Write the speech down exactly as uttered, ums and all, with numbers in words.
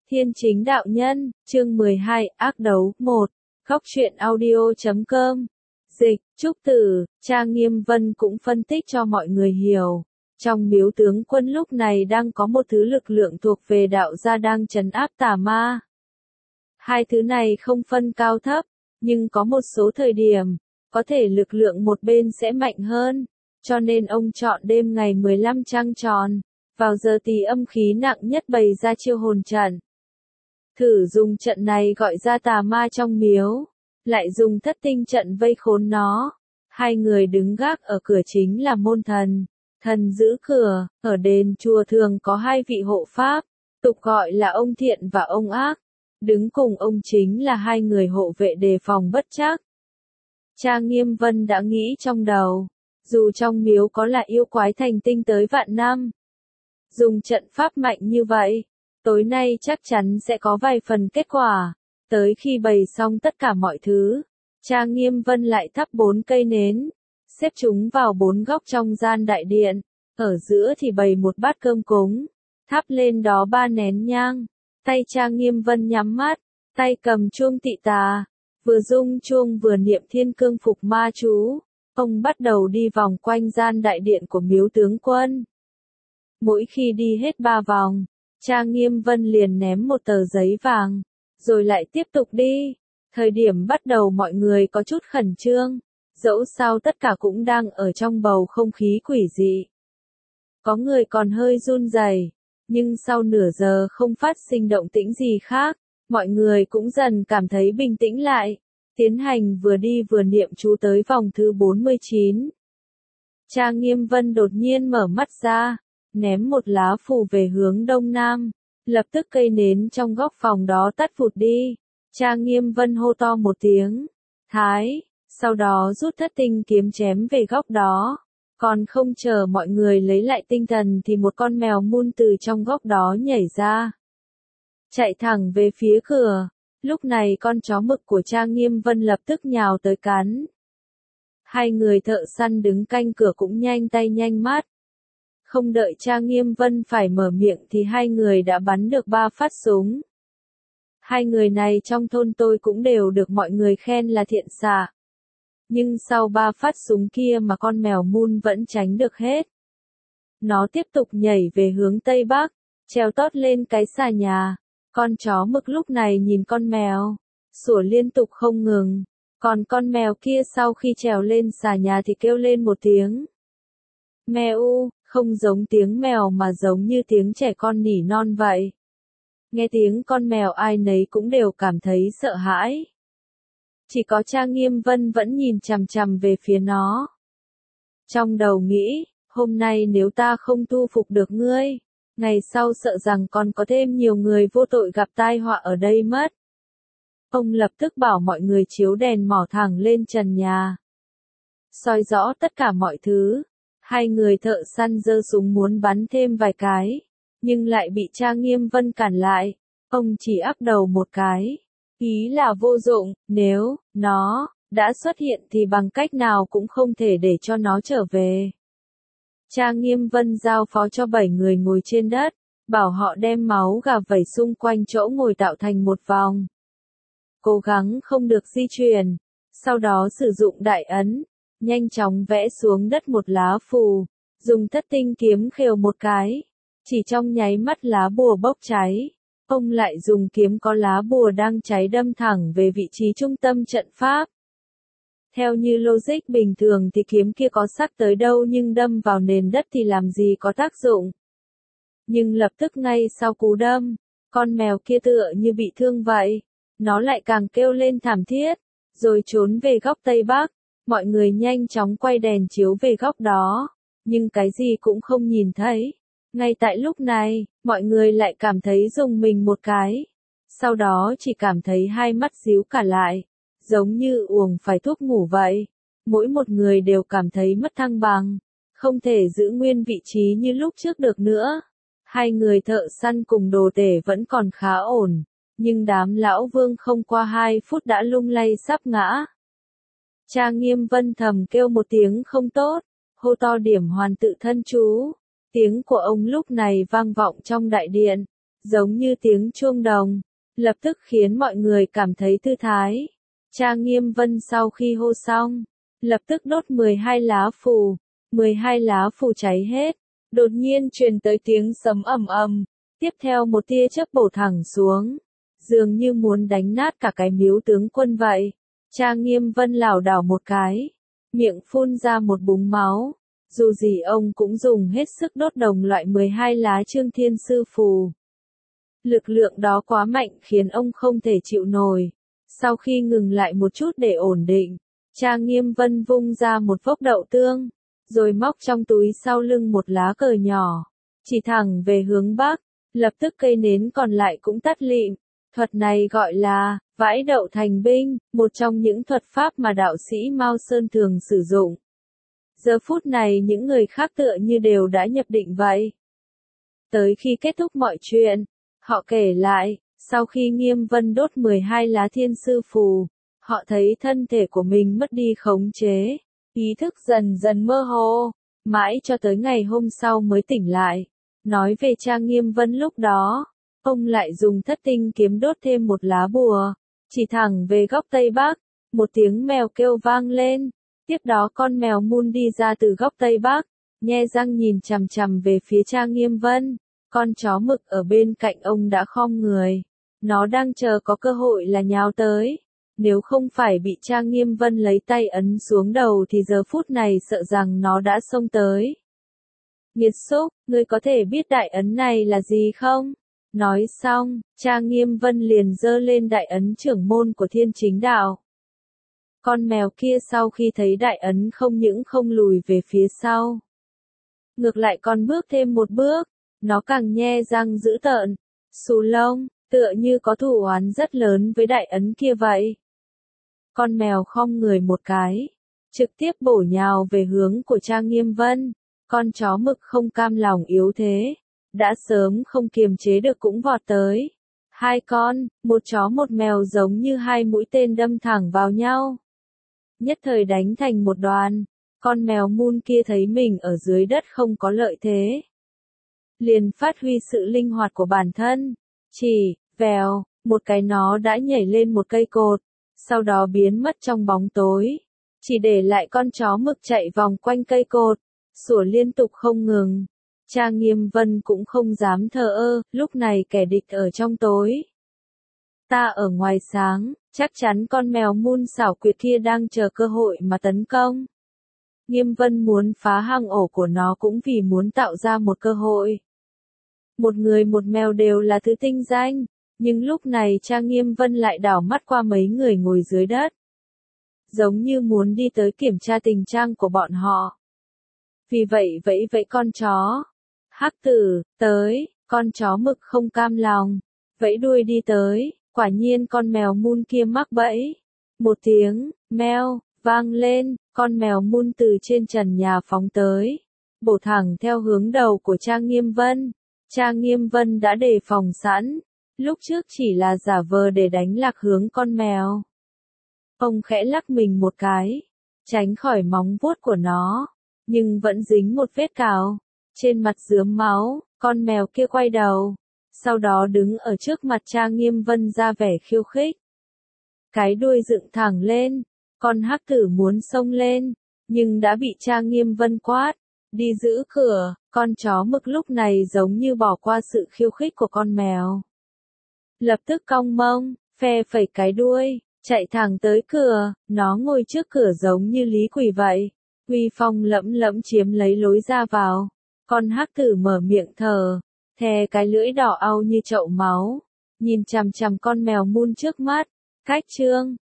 Thiên Chính Đạo Nhân, chương mười hai, ác đấu, một. Góc truyện audio chấm com. Dịch, Trúc Tử, Cha Nghiêm Vân cũng phân tích cho mọi người hiểu. Trong miếu tướng quân lúc này đang có một thứ lực lượng thuộc về đạo gia đang trấn áp tà ma. Hai thứ này không phân cao thấp, nhưng có một số thời điểm, có thể lực lượng một bên sẽ mạnh hơn. Cho nên ông chọn đêm ngày mười lăm trăng tròn, vào giờ tỳ âm khí nặng nhất bày ra chiêu hồn trận. Thử dùng trận này gọi ra tà ma trong miếu, lại dùng thất tinh trận vây khốn nó. Hai người đứng gác ở cửa chính là môn thần, thần giữ cửa. Ở đền chùa thường có hai vị hộ pháp, tục gọi là ông thiện và ông ác. Đứng cùng ông chính là hai người hộ vệ đề phòng bất trắc. Cha Nghiêm Vân đã nghĩ trong đầu, dù trong miếu có là yêu quái thành tinh tới vạn năm, dùng trận pháp mạnh như vậy, tối nay chắc chắn sẽ có vài phần kết quả. Tới khi bày xong tất cả mọi thứ, Cha Nghiêm Vân lại thắp bốn cây nến, xếp chúng vào bốn góc trong gian đại điện. Ở giữa thì bày một bát cơm cúng, thắp lên đó ba nén nhang. Tay Cha Nghiêm Vân nhắm mắt, tay cầm chuông tị tà, vừa rung chuông vừa niệm thiên cương phục ma chú. Ông bắt đầu đi vòng quanh gian đại điện của miếu tướng quân. Mỗi khi đi hết ba vòng, Cha Nghiêm Vân liền ném một tờ giấy vàng, rồi lại tiếp tục đi. Thời điểm bắt đầu mọi người có chút khẩn trương, dẫu sao tất cả cũng đang ở trong bầu không khí quỷ dị. Có người còn hơi run rẩy, nhưng sau nửa giờ không phát sinh động tĩnh gì khác, mọi người cũng dần cảm thấy bình tĩnh lại. Tiến hành vừa đi vừa niệm chú tới vòng thứ bốn mươi chín. Cha Nghiêm Vân đột nhiên mở mắt ra, ném một lá phù về hướng đông nam, lập tức cây nến trong góc phòng đó tắt vụt đi. Cha Nghiêm Vân hô to một tiếng, Thái, sau đó rút thất tinh kiếm chém về góc đó. Còn không chờ mọi người lấy lại tinh thần thì một con mèo mun từ trong góc đó nhảy ra, chạy thẳng về phía cửa. Lúc này con chó mực của Cha Nghiêm Vân lập tức nhào tới cắn. Hai người thợ săn đứng canh cửa cũng nhanh tay nhanh mắt. Không đợi Cha Nghiêm Vân phải mở miệng thì hai người đã bắn được ba phát súng. Hai người này trong thôn tôi cũng đều được mọi người khen là thiện xạ. Nhưng sau ba phát súng kia mà con mèo mun vẫn tránh được hết. Nó tiếp tục nhảy về hướng tây bắc, trèo tót lên cái xà nhà. Con chó mực lúc này nhìn con mèo, sủa liên tục không ngừng. Còn con mèo kia sau khi trèo lên xà nhà thì kêu lên một tiếng meo, không giống tiếng mèo mà giống như tiếng trẻ con nỉ non vậy. Nghe tiếng con mèo ai nấy cũng đều cảm thấy sợ hãi. Chỉ có Cha Nghiêm Vân vẫn nhìn chằm chằm về phía nó. Trong đầu nghĩ, hôm nay nếu ta không thu phục được ngươi, ngày sau sợ rằng còn có thêm nhiều người vô tội gặp tai họa ở đây mất. Ông lập tức bảo mọi người chiếu đèn mỏ thẳng lên trần nhà, soi rõ tất cả mọi thứ. Hai người thợ săn giơ súng muốn bắn thêm vài cái, nhưng lại bị Cha Nghiêm Vân cản lại. Ông chỉ ắp đầu một cái, ý là vô dụng, nếu nó đã xuất hiện thì bằng cách nào cũng không thể để cho nó trở về. Cha Nghiêm Vân giao phó cho bảy người ngồi trên đất, bảo họ đem máu gà vẩy xung quanh chỗ ngồi tạo thành một vòng. Cố gắng không được di chuyển, sau đó sử dụng đại ấn, nhanh chóng vẽ xuống đất một lá phù, dùng thất tinh kiếm khều một cái. Chỉ trong nháy mắt lá bùa bốc cháy, ông lại dùng kiếm có lá bùa đang cháy đâm thẳng về vị trí trung tâm trận pháp. Theo như logic bình thường thì kiếm kia có sắc tới đâu nhưng đâm vào nền đất thì làm gì có tác dụng. Nhưng lập tức ngay sau cú đâm, con mèo kia tựa như bị thương vậy. Nó lại càng kêu lên thảm thiết, rồi trốn về góc tây bắc. Mọi người nhanh chóng quay đèn chiếu về góc đó, nhưng cái gì cũng không nhìn thấy. Ngay tại lúc này, mọi người lại cảm thấy rùng mình một cái. Sau đó chỉ cảm thấy hai mắt díu cả lại, giống như uống phải thuốc ngủ vậy. Mỗi một người đều cảm thấy mất thăng bằng, không thể giữ nguyên vị trí như lúc trước được nữa. Hai người thợ săn cùng đồ tể vẫn còn khá ổn, nhưng đám lão vương không qua hai phút đã lung lay sắp ngã. Cha Nghiêm Vân thầm kêu một tiếng không tốt, hô to điểm hoàn tự thân chú. Tiếng của ông lúc này vang vọng trong đại điện, giống như tiếng chuông đồng, lập tức khiến mọi người cảm thấy thư thái. Trang Nghiêm Vân sau khi hô xong, lập tức đốt mười hai lá phù, mười hai lá phù cháy hết, đột nhiên truyền tới tiếng sấm ầm ầm, tiếp theo một tia chớp bổ thẳng xuống, dường như muốn đánh nát cả cái miếu tướng quân vậy. Trang Nghiêm Vân lảo đảo một cái, miệng phun ra một búng máu, dù gì ông cũng dùng hết sức đốt đồng loại mười hai lá Trương Thiên Sư phù. Lực lượng đó quá mạnh khiến ông không thể chịu nổi. Sau khi ngừng lại một chút để ổn định, Trang Nghiêm Vân vung ra một vốc đậu tương, rồi móc trong túi sau lưng một lá cờ nhỏ, chỉ thẳng về hướng bắc, lập tức cây nến còn lại cũng tắt lịm. Thuật này gọi là vãi đậu thành binh, một trong những thuật pháp mà đạo sĩ Mao Sơn thường sử dụng. Giờ phút này những người khác tựa như đều đã nhập định vậy. Tới khi kết thúc mọi chuyện, họ kể lại, sau khi Nghiêm Vân đốt mười hai lá thiên sư phù, họ thấy thân thể của mình mất đi khống chế, ý thức dần dần mơ hồ, mãi cho tới ngày hôm sau mới tỉnh lại. Nói về Trang Nghiêm Vân lúc đó, ông lại dùng thất tinh kiếm đốt thêm một lá bùa, chỉ thẳng về góc Tây Bắc, một tiếng mèo kêu vang lên, tiếp đó con mèo mun đi ra từ góc Tây Bắc, nhe răng nhìn chằm chằm về phía Trang Nghiêm Vân. Con chó mực ở bên cạnh ông đã khom người, nó đang chờ có cơ hội là nhào tới. Nếu không phải bị Trang Nghiêm Vân lấy tay ấn xuống đầu thì giờ phút này sợ rằng nó đã xông tới. Nghiệt xúc, ngươi có thể biết đại ấn này là gì không? Nói xong, Trang Nghiêm Vân liền giơ lên đại ấn trưởng môn của Thiên Chính Đạo. Con mèo kia sau khi thấy đại ấn không những không lùi về phía sau, ngược lại còn bước thêm một bước, nó càng nhe răng dữ tợn, xù lông, tựa như có thù oán rất lớn với đại ấn kia vậy. Con mèo khom người một cái, trực tiếp bổ nhào về hướng của Trang Nghiêm Vân. Con chó mực không cam lòng yếu thế, đã sớm không kiềm chế được cũng vọt tới. Hai con, một chó một mèo giống như hai mũi tên đâm thẳng vào nhau, nhất thời đánh thành một đoàn. Con mèo mun kia thấy mình ở dưới đất không có lợi thế, liền phát huy sự linh hoạt của bản thân, chỉ, vèo, một cái nó đã nhảy lên một cây cột, sau đó biến mất trong bóng tối, chỉ để lại con chó mực chạy vòng quanh cây cột, sủa liên tục không ngừng. Trang Nghiêm Vân cũng không dám thờ ơ, lúc này kẻ địch ở trong tối, ta ở ngoài sáng, chắc chắn con mèo mun xảo quyệt kia đang chờ cơ hội mà tấn công. Nghiêm Vân muốn phá hang ổ của nó cũng vì muốn tạo ra một cơ hội. Một người một mèo đều là thứ tinh danh, nhưng lúc này Trang Nghiêm Vân lại đảo mắt qua mấy người ngồi dưới đất, giống như muốn đi tới kiểm tra tình trạng của bọn họ. Vì vậy vẫy vẫy con chó. Hắc tử, tới, con chó mực không cam lòng, vẫy đuôi đi tới, quả nhiên con mèo mun kia mắc bẫy. Một tiếng, meo, vang lên, con mèo mun từ trên trần nhà phóng tới, bổ thẳng theo hướng đầu của Trang Nghiêm Vân. Trang Nghiêm Vân đã đề phòng sẵn, lúc trước chỉ là giả vờ để đánh lạc hướng con mèo. Ông khẽ lắc mình một cái, tránh khỏi móng vuốt của nó, nhưng vẫn dính một vết cào, trên mặt rướm máu. Con mèo kia quay đầu, sau đó đứng ở trước mặt Trang Nghiêm Vân ra vẻ khiêu khích. Cái đuôi dựng thẳng lên, con hắc tử muốn xông lên, nhưng đã bị Trang Nghiêm Vân quát, đi giữ cửa. Con chó mực lúc này giống như bỏ qua sự khiêu khích của con mèo, lập tức cong mông, phe phẩy cái đuôi, chạy thẳng tới cửa. Nó ngồi trước cửa giống như lý quỷ vậy, uy phong lẫm lẫm chiếm lấy lối ra vào. Con hắc tử mở miệng thở, thè cái lưỡi đỏ au như chậu máu, nhìn chằm chằm con mèo mun trước mắt. Cách chương